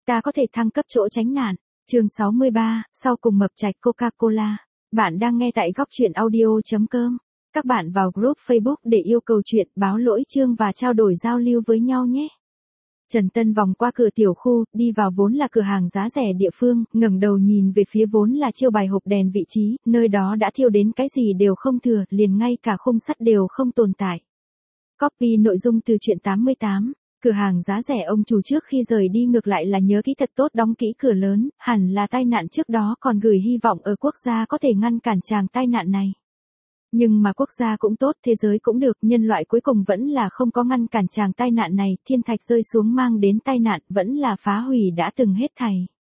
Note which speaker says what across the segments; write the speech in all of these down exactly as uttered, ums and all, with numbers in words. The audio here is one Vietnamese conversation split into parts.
Speaker 1: ta có thể thăng cấp chỗ tránh nạn. Chương sáu mươi ba, sau cùng mập trạch Coca-Cola. Bạn đang nghe tại góc truyện audio chấm com. Các bạn vào group Facebook để yêu cầu chuyện, báo lỗi chương và trao đổi giao lưu với nhau nhé. Trần Tân vòng qua cửa tiểu khu, đi vào vốn là cửa hàng giá rẻ địa phương, ngẩng đầu nhìn về phía vốn là chiêu bài hộp đèn vị trí, nơi đó đã thiêu đến cái gì đều không thừa, liền ngay cả khung sắt đều không tồn tại. Copy nội dung từ truyện tám mươi tám. Cửa hàng giá rẻ ông chủ trước khi rời đi ngược lại là nhớ kỹ thật tốt đóng kỹ cửa lớn, hẳn là tai nạn trước đó còn gửi hy vọng ở quốc gia có thể ngăn cản chàng tai nạn này. Nhưng mà quốc gia cũng tốt, thế giới cũng được, nhân loại cuối cùng vẫn là không có ngăn cản chàng tai nạn này, thiên thạch rơi xuống mang đến tai nạn, vẫn là phá hủy đã từng hết thảy.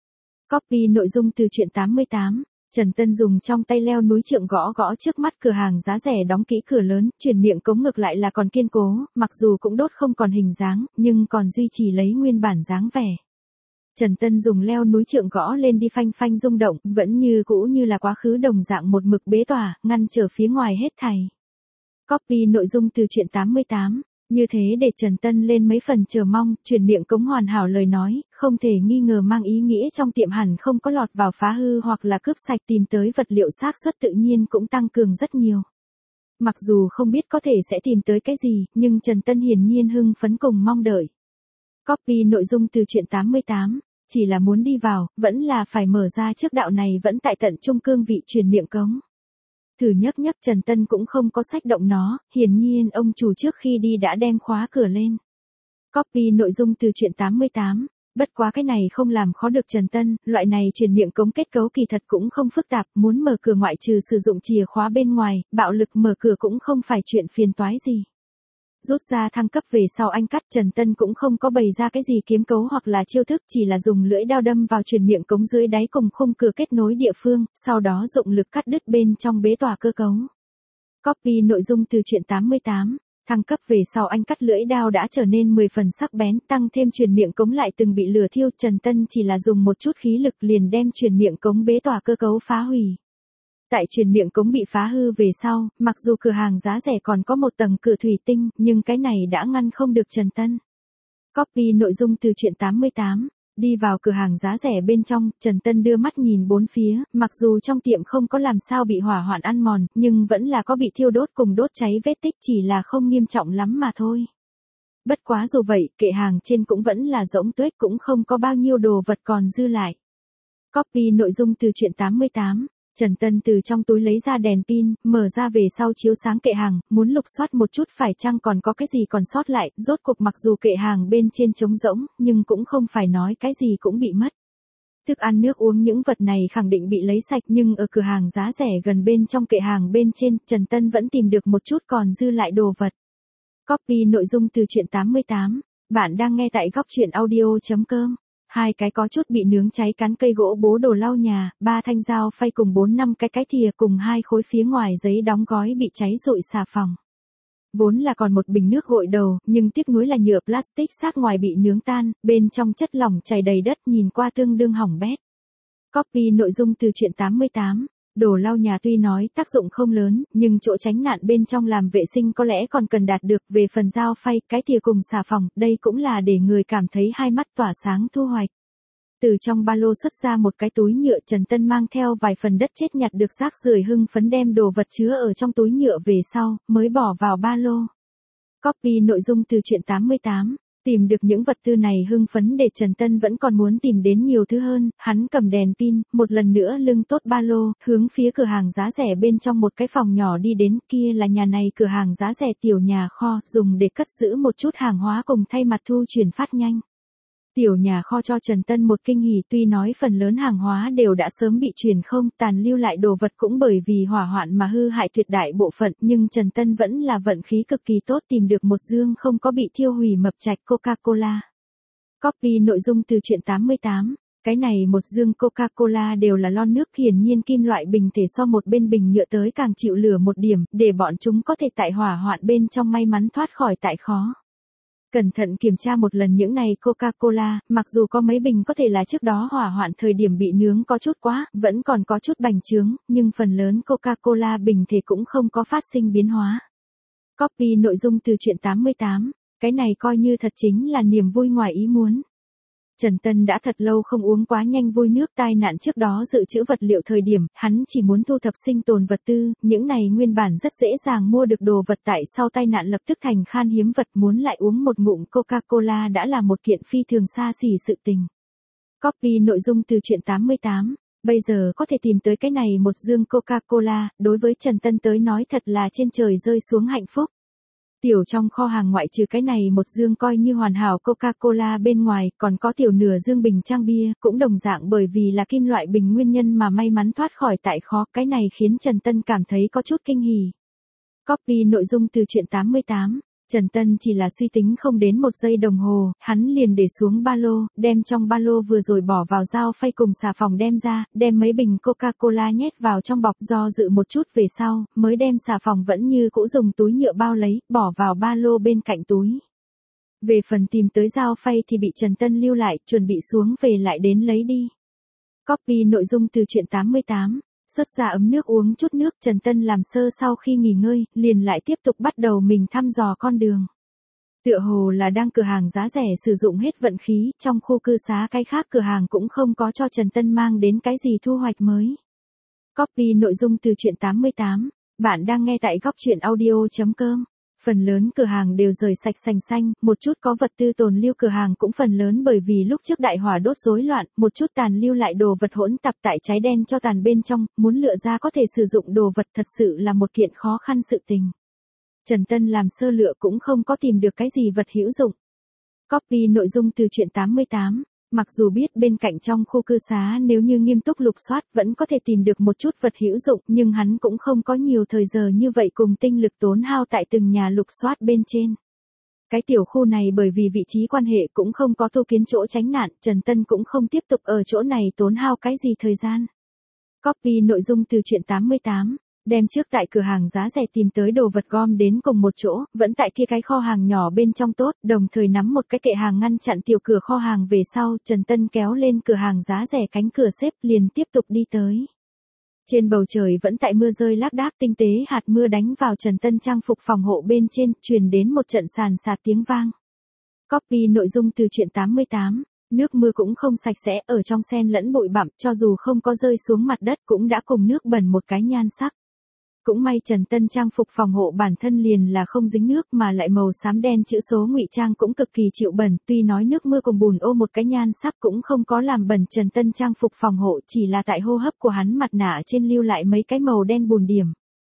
Speaker 1: Copy nội dung từ truyện tám mươi tám. Trần Tân dùng trong tay leo núi trượng gõ gõ trước mắt cửa hàng giá rẻ đóng kỹ cửa lớn, chuyển miệng cống ngược lại là còn kiên cố, mặc dù cũng đốt không còn hình dáng, nhưng còn duy trì lấy nguyên bản dáng vẻ. Trần Tân dùng leo núi trượng gõ lên đi phanh phanh rung động, vẫn như cũ như là quá khứ đồng dạng một mực bế tỏa, ngăn trở phía ngoài hết thảy. Copy nội dung từ truyện tám mươi tám. Như thế để Trần Tân lên mấy phần chờ mong, chuyển miệng cống hoàn hảo lời nói, không thể nghi ngờ mang ý nghĩa trong tiệm hẳn không có lọt vào phá hư hoặc là cướp sạch, tìm tới vật liệu xác suất tự nhiên cũng tăng cường rất nhiều. Mặc dù không biết có thể sẽ tìm tới cái gì, nhưng Trần Tân hiển nhiên hưng phấn cùng mong đợi. Copy nội dung từ truyện tám mươi tám, chỉ là muốn đi vào, vẫn là phải mở ra trước đạo này vẫn tại tận trung cương vị chuyển miệng cống. Thử nhấc nhấc Trần Tân cũng không có sách động nó, hiển nhiên ông chủ trước khi đi đã đem khóa cửa lên. Copy nội dung từ truyện tám mươi tám, bất quá cái này không làm khó được Trần Tân, loại này chuyển miệng cống kết cấu kỳ thật cũng không phức tạp, muốn mở cửa ngoại trừ sử dụng chìa khóa bên ngoài, bạo lực mở cửa cũng không phải chuyện phiền toái gì. Rút ra thăng cấp về sau anh cắt, Trần Tân cũng không có bày ra cái gì kiếm cấu hoặc là chiêu thức, chỉ là dùng lưỡi dao đâm vào chuyển miệng cống dưới đáy cùng khung cửa kết nối địa phương, sau đó dụng lực cắt đứt bên trong bế tỏa cơ cấu. Copy nội dung từ truyện tám mươi tám, thăng cấp về sau anh cắt lưỡi dao đã trở nên mười phần sắc bén, tăng thêm chuyển miệng cống lại từng bị lửa thiêu, Trần Tân chỉ là dùng một chút khí lực liền đem chuyển miệng cống bế tỏa cơ cấu phá hủy. Tại chuyển miệng cống bị phá hư về sau, mặc dù cửa hàng giá rẻ còn có một tầng cửa thủy tinh, nhưng cái này đã ngăn không được Trần Tân. Copy nội dung từ truyện tám mươi tám, đi vào cửa hàng giá rẻ bên trong, Trần Tân đưa mắt nhìn bốn phía, mặc dù trong tiệm không có làm sao bị hỏa hoạn ăn mòn, nhưng vẫn là có bị thiêu đốt cùng đốt cháy vết tích, chỉ là không nghiêm trọng lắm mà thôi. Bất quá dù vậy, kệ hàng trên cũng vẫn là rỗng tuếch, cũng không có bao nhiêu đồ vật còn dư lại. Copy nội dung từ truyện tám mươi tám. Trần Tân từ trong túi lấy ra đèn pin, mở ra về sau chiếu sáng kệ hàng, muốn lục soát một chút phải chăng còn có cái gì còn sót lại, rốt cuộc mặc dù kệ hàng bên trên trống rỗng, nhưng cũng không phải nói cái gì cũng bị mất. Thức ăn nước uống những vật này khẳng định bị lấy sạch, nhưng ở cửa hàng giá rẻ gần bên trong kệ hàng bên trên, Trần Tân vẫn tìm được một chút còn dư lại đồ vật. Copy nội dung từ truyện tám mươi tám, bạn đang nghe tại góc truyện audio chấm com. Hai cái có chút bị nướng cháy cán cây gỗ bố đồ lau nhà, ba thanh dao phay cùng bốn năm cái cái thìa cùng hai khối phía ngoài giấy đóng gói bị cháy rụi xà phòng. Vốn là còn một bình nước gội đầu, nhưng tiếc nuối là nhựa plastic xác ngoài bị nướng tan, bên trong chất lỏng chảy đầy đất, nhìn qua tương đương hỏng bét. Copy nội dung từ truyện tám mươi tám. Đồ lau nhà tuy nói tác dụng không lớn, nhưng chỗ tránh nạn bên trong làm vệ sinh có lẽ còn cần đạt được. Về phần dao phay, cái thìa cùng xà phòng, đây cũng là để người cảm thấy hai mắt tỏa sáng thu hoạch. Từ trong ba lô xuất ra một cái túi nhựa, Trần Tân mang theo vài phần đất chết nhặt được rác rưởi hưng phấn đem đồ vật chứa ở trong túi nhựa về sau, mới bỏ vào ba lô. Copy nội dung từ truyện tám mươi tám. Tìm được những vật tư này hưng phấn để Trần Tân vẫn còn muốn tìm đến nhiều thứ hơn, hắn cầm đèn pin, một lần nữa lưng tốt ba lô, hướng phía cửa hàng giá rẻ bên trong một cái phòng nhỏ đi đến, kia là nhà này cửa hàng giá rẻ tiểu nhà kho, dùng để cất giữ một chút hàng hóa cùng thay mặt thu chuyển phát nhanh. Tiểu nhà kho cho Trần Tân một kinh hỉ, tuy nói phần lớn hàng hóa đều đã sớm bị chuyển không, tàn lưu lại đồ vật cũng bởi vì hỏa hoạn mà hư hại tuyệt đại bộ phận, nhưng Trần Tân vẫn là vận khí cực kỳ tốt tìm được một dương không có bị thiêu hủy mập trạch Coca-Cola. Copy nội dung từ truyện tám mươi tám. Cái này một dương Coca-Cola đều là lon nước, hiển nhiên kim loại bình thể so một bên bình nhựa tới càng chịu lửa một điểm, để bọn chúng có thể tại hỏa hoạn bên trong may mắn thoát khỏi tại khó. Cẩn thận kiểm tra một lần những này Coca-Cola, mặc dù có mấy bình có thể là trước đó hỏa hoạn thời điểm bị nướng có chút quá, vẫn còn có chút bành trướng, nhưng phần lớn Coca-Cola bình thể cũng không có phát sinh biến hóa. Copy nội dung từ truyện tám mươi tám, cái này coi như thật chính là niềm vui ngoài ý muốn. Trần Tân đã thật lâu không uống quá nhanh vui nước tai nạn trước đó dự trữ vật liệu thời điểm, hắn chỉ muốn thu thập sinh tồn vật tư, những này nguyên bản rất dễ dàng mua được đồ vật tại sau tai nạn lập tức thành khan hiếm vật, muốn lại uống một ngụm Coca-Cola đã là một kiện phi thường xa xỉ sự tình. Copy nội dung từ truyện tám mươi tám. Bây giờ có thể tìm tới cái này một dương Coca-Cola, đối với Trần Tân tới nói thật là trên trời rơi xuống hạnh phúc. Tiểu trong kho hàng ngoại trừ cái này một dương coi như hoàn hảo Coca-Cola bên ngoài, còn có tiểu nửa dương bình trang bia, cũng đồng dạng bởi vì là kim loại bình nguyên nhân mà may mắn thoát khỏi tại khó, cái này khiến Trần Tân cảm thấy có chút kinh hỉ. Copy nội dung từ truyện tám mươi tám. Trần Tân chỉ là suy tính không đến một giây đồng hồ, hắn liền để xuống ba lô, đem trong ba lô vừa rồi bỏ vào dao phay cùng xà phòng đem ra, đem mấy bình Coca-Cola nhét vào trong bọc, do dự một chút về sau, mới đem xà phòng vẫn như cũ dùng túi nhựa bao lấy, bỏ vào ba lô bên cạnh túi. Về phần tìm tới dao phay thì bị Trần Tân lưu lại, chuẩn bị xuống về lại đến lấy đi. Copy nội dung từ truyện tám mươi tám. Xuất ra ấm nước uống chút nước, Trần Tân làm sơ sau khi nghỉ ngơi, liền lại tiếp tục bắt đầu mình thăm dò con đường. Tựa hồ là đang cửa hàng giá rẻ sử dụng hết vận khí, trong khu cư xá cái khác cửa hàng cũng không có cho Trần Tân mang đến cái gì thu hoạch mới. Copy nội dung từ truyện tám mươi tám. Bạn đang nghe tại góc truyện audio chấm com. Phần lớn cửa hàng đều rời sạch sành xanh, một chút có vật tư tồn lưu cửa hàng cũng phần lớn bởi vì lúc trước đại hỏa đốt rối loạn, một chút tàn lưu lại đồ vật hỗn tạp tại cháy đen cho tàn bên trong, muốn lựa ra có thể sử dụng đồ vật thật sự là một kiện khó khăn sự tình. Trần Tân làm sơ lựa cũng không có tìm được cái gì vật hữu dụng. Copy nội dung từ truyện tám mươi tám. Mặc dù biết bên cạnh trong khu cư xá nếu như nghiêm túc lục soát vẫn có thể tìm được một chút vật hữu dụng, nhưng hắn cũng không có nhiều thời giờ như vậy cùng tinh lực tốn hao tại từng nhà lục soát bên trên. Cái tiểu khu này bởi vì vị trí quan hệ cũng không có tu kiến chỗ tránh nạn, Trần Tân cũng không tiếp tục ở chỗ này tốn hao cái gì thời gian. Copy nội dung từ truyện tám mươi tám. Đem trước tại cửa hàng giá rẻ tìm tới đồ vật gom đến cùng một chỗ, vẫn tại kia cái kho hàng nhỏ bên trong tốt, đồng thời nắm một cái kệ hàng ngăn chặn tiểu cửa kho hàng về sau, Trần Tân kéo lên cửa hàng giá rẻ cánh cửa xếp liền tiếp tục đi tới. Trên bầu trời vẫn tại mưa rơi lác đác, tinh tế hạt mưa đánh vào Trần Tân trang phục phòng hộ bên trên, truyền đến một trận sàn sạt tiếng vang. Copy nội dung từ truyện tám mươi tám. Nước mưa cũng không sạch sẽ, ở trong xen lẫn bụi bặm, cho dù không có rơi xuống mặt đất cũng đã cùng nước bẩn một cái nhan sắc. Cũng may Trần Tân trang phục phòng hộ bản thân liền là không dính nước mà lại màu xám đen chữ số ngụy trang cũng cực kỳ chịu bẩn, tuy nói nước mưa cùng bùn ô một cái nhan sắc cũng không có làm bẩn Trần Tân trang phục phòng hộ, chỉ là tại hô hấp của hắn mặt nạ trên lưu lại mấy cái màu đen bùn điểm.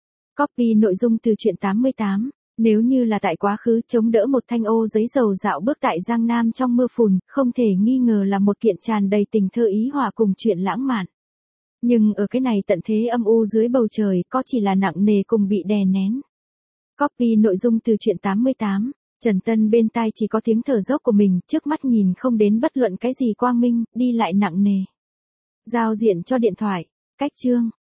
Speaker 1: Copy nội dung từ truyện tám mươi tám. Nếu như là tại quá khứ chống đỡ một thanh ô giấy dầu dạo bước tại Giang Nam trong mưa phùn, không thể nghi ngờ là một kiện tràn đầy tình thơ ý hòa cùng chuyện lãng mạn. Nhưng ở cái này tận thế âm u dưới bầu trời, có chỉ là nặng nề cùng bị đè nén. Copy nội dung từ truyện tám mươi tám. Trần Tân bên tai chỉ có tiếng thở dốc của mình, trước mắt nhìn không đến bất luận cái gì quang minh, đi lại nặng nề. Giao diện cho điện thoại. Cách chương.